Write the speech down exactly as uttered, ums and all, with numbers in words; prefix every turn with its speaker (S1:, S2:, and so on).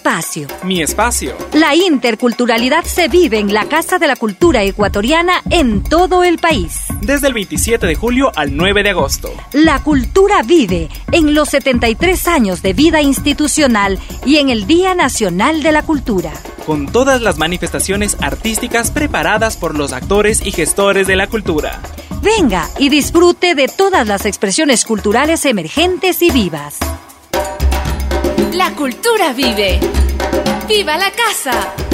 S1: espacio.
S2: Mi espacio.
S1: La interculturalidad se vive en la Casa de la Cultura Ecuatoriana en todo el país.
S2: Desde el veintisiete de julio al nueve de agosto.
S1: La cultura vive en los setenta y tres años de vida institucional y en el Día Nacional de la Cultura.
S2: Con todas las manifestaciones artísticas preparadas por los actores y gestores de la cultura.
S1: Venga y disfrute de todas las expresiones culturales emergentes y vivas.
S3: La cultura vive. ¡Viva la casa!